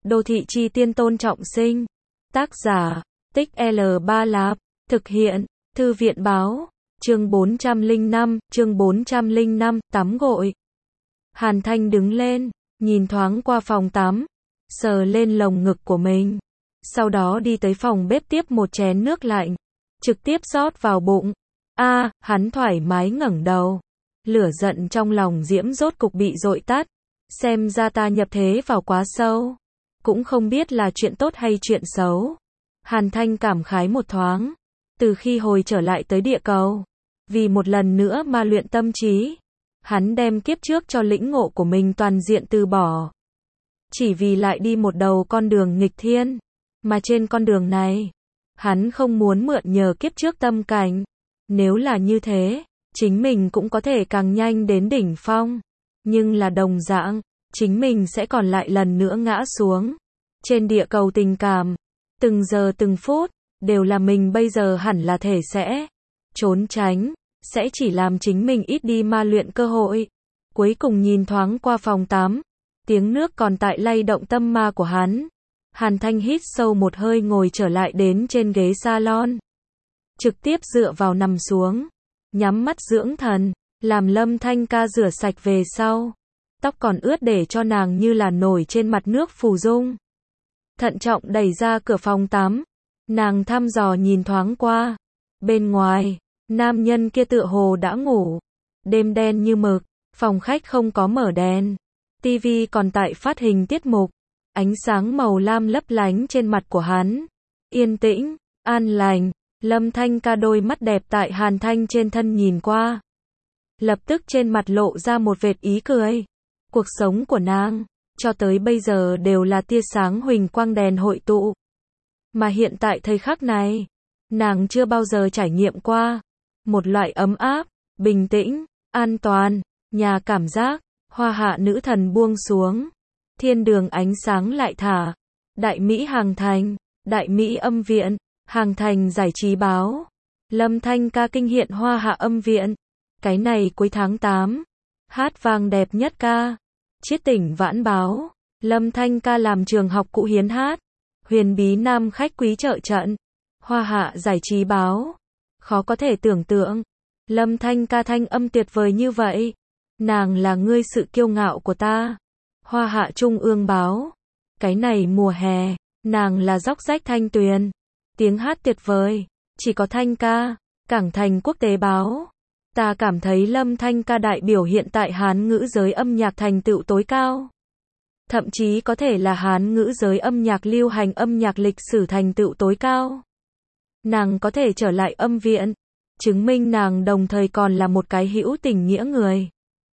Đô thị chi tiên Tôn Trọng Sinh. Tác giả, Tích L3 Lạp. Thực hiện, Thư viện báo. Chương 405, tắm gội. Hàn Thanh đứng lên, nhìn thoáng qua phòng tắm, sờ lên lồng ngực của mình. Sau đó đi tới phòng bếp tiếp một chén nước lạnh, trực tiếp rót vào bụng. Hắn thoải mái ngẩng đầu. Lửa giận trong lòng diễm rốt cục bị dội tắt. Xem ra ta nhập thế vào quá sâu. Cũng không biết là chuyện tốt hay chuyện xấu. Hàn Thanh cảm khái một thoáng. Từ khi hồi trở lại tới địa cầu, vì một lần nữa mà luyện tâm trí, hắn đem kiếp trước cho lĩnh ngộ của mình toàn diện từ bỏ. Chỉ vì lại đi một đầu con đường nghịch thiên. Mà trên con đường này, hắn không muốn mượn nhờ kiếp trước tâm cảnh. Nếu là như thế, chính mình cũng có thể càng nhanh đến đỉnh phong. Nhưng là đồng dạng, chính mình sẽ còn lại lần nữa ngã xuống. Trên địa cầu tình cảm, từng giờ từng phút, đều là mình bây giờ hẳn là thể sẽ trốn tránh, sẽ chỉ làm chính mình ít đi ma luyện cơ hội. Cuối cùng nhìn thoáng qua phòng tắm, tiếng nước còn tại lay động tâm ma của hắn. Hàn Thanh hít sâu một hơi ngồi trở lại đến trên ghế salon. Trực tiếp dựa vào nằm xuống, nhắm mắt dưỡng thần, làm Lâm Thanh ca rửa sạch về sau. Tóc còn ướt để cho nàng như là nổi trên mặt nước phù dung. Thận trọng đẩy ra cửa phòng tắm. Nàng thăm dò nhìn thoáng qua. Bên ngoài, nam nhân kia tựa hồ đã ngủ. Đêm đen như mực, phòng khách không có mở đèn. Tivi còn tại phát hình tiết mục. Ánh sáng màu lam lấp lánh trên mặt của hắn. Yên tĩnh, an lành. Lâm Thanh ca đôi mắt đẹp tại Hàn Thanh trên thân nhìn qua. Lập tức trên mặt lộ ra một vệt ý cười. Cuộc sống của nàng, cho tới bây giờ đều là tia sáng huỳnh quang đèn hội tụ. Mà hiện tại thời khắc này, nàng chưa bao giờ trải nghiệm qua. Một loại ấm áp, bình tĩnh, an toàn, nhà cảm giác, hoa hạ nữ thần buông xuống. Thiên đường ánh sáng lại thả. Đại Mỹ Hàng Thành, Đại Mỹ âm viện, Hàng Thành giải trí báo. Lâm Thanh ca kinh hiện hoa hạ âm viện. Cái này cuối tháng 8. Hát vang đẹp nhất ca. Chiết tỉnh vãn báo. Lâm Thanh ca làm trường học cũ hiến hát. Huyền bí nam khách quý trợ trận. Hoa hạ giải trí báo. Khó có thể tưởng tượng. Lâm Thanh ca thanh âm tuyệt vời như vậy. Nàng là ngươi sự kiêu ngạo của ta. Hoa hạ trung ương báo. Cái này mùa hè, nàng là dốc rách thanh tuyền. Tiếng hát tuyệt vời, chỉ có Thanh ca. Cảng Thành quốc tế báo. Ta cảm thấy Lâm Thanh ca đại biểu hiện tại Hán ngữ giới âm nhạc thành tựu tối cao. Thậm chí có thể là Hán ngữ giới âm nhạc lưu hành âm nhạc lịch sử thành tựu tối cao. Nàng có thể trở lại âm viện, chứng minh nàng đồng thời còn là một cái hữu tình nghĩa người.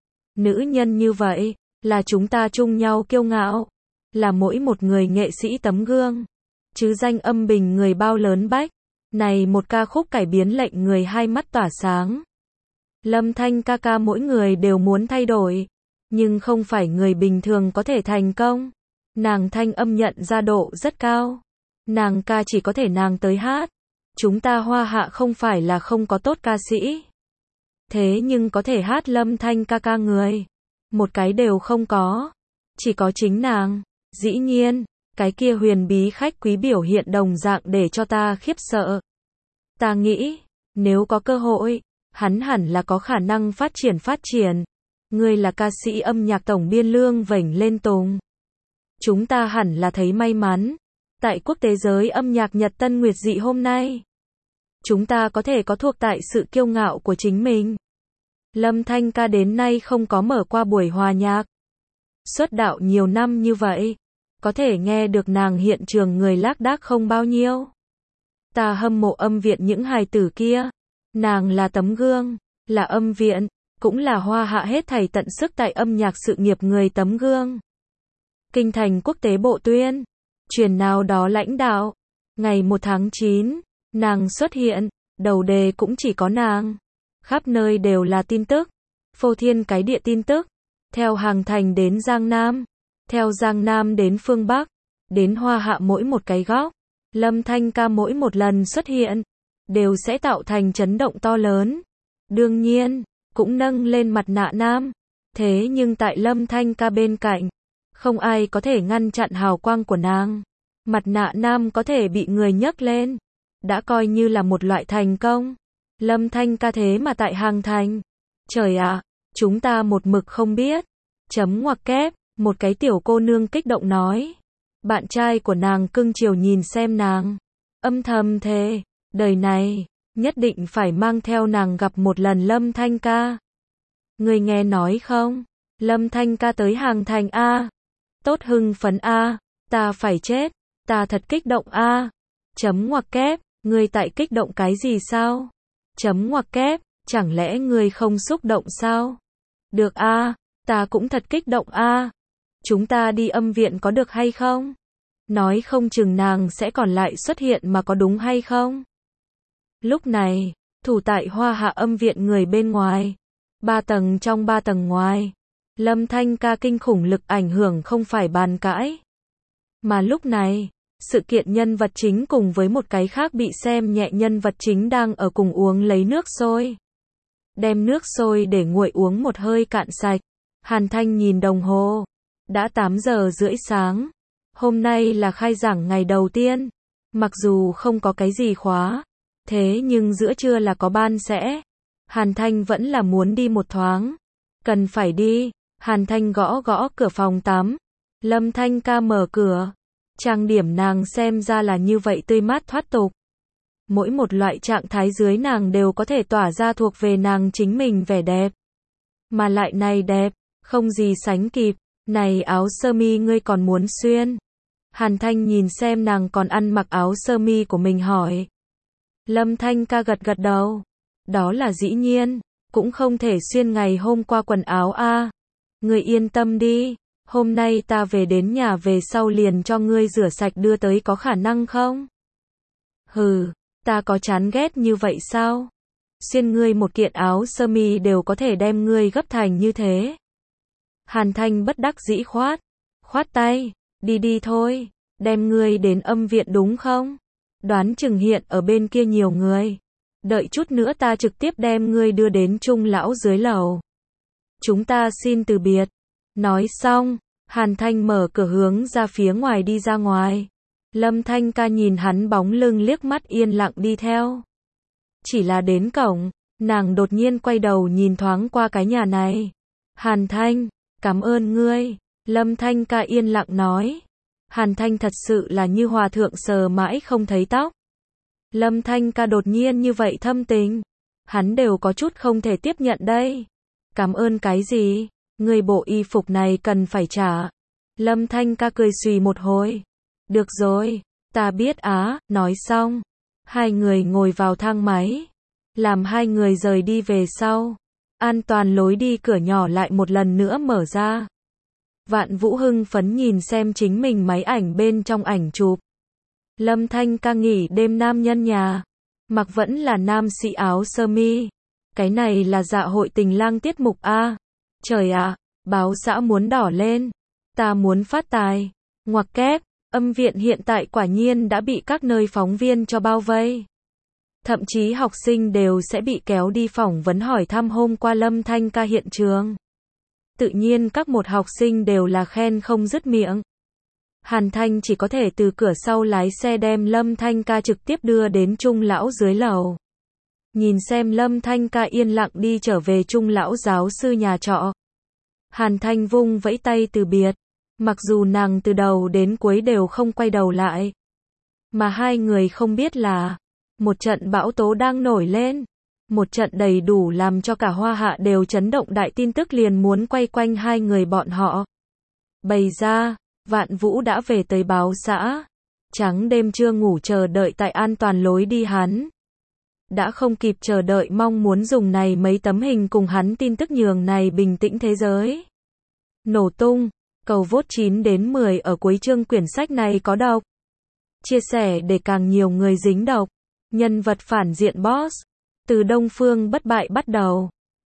Nữ nhân như vậy, là chúng ta chung nhau kiêu ngạo, là mỗi một người nghệ sĩ tấm gương. Chứ danh âm bình người bao lớn bách, này một ca khúc cải biến lệnh người hai mắt tỏa sáng. Lâm Thanh ca ca mỗi người đều muốn thay đổi, nhưng không phải người bình thường có thể thành công. Nàng thanh âm nhận ra độ rất cao. Nàng ca chỉ có thể nàng tới hát. Chúng ta hoa hạ không phải là không có tốt ca sĩ. Thế nhưng có thể hát Lâm Thanh ca ca người. Một cái đều không có. Chỉ có chính nàng. Dĩ nhiên, cái kia huyền bí khách quý biểu hiện đồng dạng để cho ta khiếp sợ. Ta nghĩ, nếu có cơ hội, hắn hẳn là có khả năng phát triển. Ngươi là ca sĩ âm nhạc tổng biên lương vểnh lên tùng. Chúng ta hẳn là thấy may mắn. Tại quốc tế giới âm nhạc Nhật Tân Nguyệt Dị hôm nay, chúng ta có thể có thuộc tại sự kiêu ngạo của chính mình. Lâm Thanh ca đến nay không có mở qua buổi hòa nhạc. Xuất đạo nhiều năm như vậy, có thể nghe được nàng hiện trường người lác đác không bao nhiêu. Ta hâm mộ âm viện những hài tử kia. Nàng là tấm gương, là âm viện, cũng là hoa hạ hết thảy tận sức tại âm nhạc sự nghiệp người tấm gương. Kinh thành quốc tế bộ tuyên, truyền nào đó lãnh đạo. Ngày 1 tháng 9, nàng xuất hiện, đầu đề cũng chỉ có nàng. Khắp nơi đều là tin tức, phô thiên cái địa tin tức. Theo Hàng Thành đến Giang Nam, theo Giang Nam đến phương Bắc, đến hoa hạ mỗi một cái góc. Lâm Thanh ca mỗi một lần xuất hiện, đều sẽ tạo thành chấn động to lớn. Đương nhiên, cũng nâng lên mặt nạ nam. Thế nhưng tại Lâm Thanh ca bên cạnh, Không ai có thể ngăn chặn hào quang của nàng. Mặt nạ nam có thể bị người nhấc lên. Đã coi như là một loại thành công. Lâm Thanh ca thế mà tại Hàng Thành. Trời ạ, chúng ta một mực không biết. Chấm ngoặc kép, một cái tiểu cô nương kích động nói. Bạn trai của nàng cưng chiều nhìn xem nàng. Âm thầm thề, đời này, nhất định phải mang theo nàng gặp một lần Lâm Thanh ca. Người nghe nói không? Lâm Thanh ca tới Hàng Thành a. Tốt hưng phấn a, ta phải chết, ta thật kích động a. Chấm ngoặc kép, ngươi tại kích động cái gì sao? Chấm ngoặc kép, chẳng lẽ ngươi không xúc động sao? Được a, ta cũng thật kích động a. Chúng ta đi âm viện có được hay không? Nói không chừng nàng sẽ còn lại xuất hiện mà có đúng hay không? Lúc này, thủ tại Hoa Hạ âm viện người bên ngoài. 3 tầng trong 3 tầng ngoài. Lâm Thanh ca kinh khủng lực ảnh hưởng không phải bàn cãi. Mà lúc này, sự kiện nhân vật chính cùng với một cái khác bị xem nhẹ nhân vật chính đang ở cùng uống lấy nước sôi. Đem nước sôi để nguội uống một hơi cạn sạch. Hàn Thanh nhìn đồng hồ. Đã 8 giờ rưỡi sáng. Hôm nay là khai giảng ngày đầu tiên. Mặc dù không có cái gì khóa. Thế nhưng giữa trưa là có ban sẽ. Hàn Thanh vẫn là muốn đi một thoáng. Cần phải đi. Hàn Thanh gõ gõ cửa phòng tắm. Lâm Thanh ca mở cửa. Trang điểm nàng xem ra là như vậy tươi mát thoát tục. Mỗi một loại trạng thái dưới nàng đều có thể tỏa ra thuộc về nàng chính mình vẻ đẹp. Mà lại này đẹp, không gì sánh kịp. Này áo sơ mi ngươi còn muốn xuyên? Hàn Thanh nhìn xem nàng còn ăn mặc áo sơ mi của mình hỏi. Lâm Thanh ca gật gật đầu. Đó là dĩ nhiên, cũng không thể xuyên ngày hôm qua quần áo a. Ngươi yên tâm đi, hôm nay ta về đến nhà về sau liền cho ngươi rửa sạch đưa tới có khả năng không? Hừ, ta có chán ghét như vậy sao? Xuyên ngươi một kiện áo sơ mi đều có thể đem ngươi gấp thành như thế. Hàn Thanh bất đắc dĩ khoát tay, đi đi thôi, đem ngươi đến âm viện đúng không? Đoán chừng hiện ở bên kia nhiều người. Đợi chút nữa ta trực tiếp đem ngươi đưa đến Trung lão dưới lầu. Chúng ta xin từ biệt. Nói xong, Hàn Thanh mở cửa hướng ra phía ngoài đi ra ngoài. Lâm Thanh ca nhìn hắn bóng lưng liếc mắt yên lặng đi theo. Chỉ là đến cổng, nàng đột nhiên quay đầu nhìn thoáng qua cái nhà này. Hàn Thanh, cảm ơn ngươi. Lâm Thanh ca yên lặng nói. Hàn Thanh thật sự là như hòa thượng sờ mãi không thấy tóc. Lâm Thanh ca đột nhiên như vậy thâm tình. Hắn đều có chút không thể tiếp nhận đây. Cảm ơn cái gì? Người bộ y phục này cần phải trả. Lâm Thanh ca cười xùy một hồi. Được rồi, ta biết á, nói xong. Hai người ngồi vào thang máy. Làm hai người rời đi về sau. An toàn lối đi cửa nhỏ lại một lần nữa mở ra. Vạn Vũ hưng phấn nhìn xem chính mình máy ảnh bên trong ảnh chụp. Lâm Thanh ca nghỉ đêm nam nhân nhà. Mặc vẫn là nam sĩ áo sơ mi. Cái này là dạ hội tình lang tiết mục a. Trời ạ, báo xã muốn đỏ lên. Ta muốn phát tài. Ngoặc kép, âm viện hiện tại quả nhiên đã bị các nơi phóng viên cho bao vây. Thậm chí học sinh đều sẽ bị kéo đi phỏng vấn hỏi thăm hôm qua Lâm Thanh ca hiện trường. Tự nhiên các một học sinh đều là khen không dứt miệng. Hàn Thanh chỉ có thể từ cửa sau lái xe đem Lâm Thanh ca trực tiếp đưa đến Trung lão dưới lầu. Nhìn xem Lâm Thanh ca yên lặng đi trở về Trung lão giáo sư nhà trọ. Hàn Thanh vung vẫy tay từ biệt. Mặc dù nàng từ đầu đến cuối đều không quay đầu lại. Mà hai người không biết là một trận bão tố đang nổi lên. Một trận đầy đủ làm cho cả Hoa Hạ đều chấn động đại tin tức liền muốn quay quanh hai người bọn họ. Bày ra, Vạn Vũ đã về tới báo xã. Trắng đêm chưa ngủ chờ đợi tại an toàn lối đi hắn. Đã không kịp chờ đợi mong muốn dùng này mấy tấm hình cùng hắn tin tức nhường này bình tĩnh thế giới. Nổ tung, cầu vote 9 đến 10 ở cuối chương quyển sách này có độc. Chia sẻ để càng nhiều người dính độc. Nhân vật phản diện boss. Từ Đông Phương bất bại bắt đầu.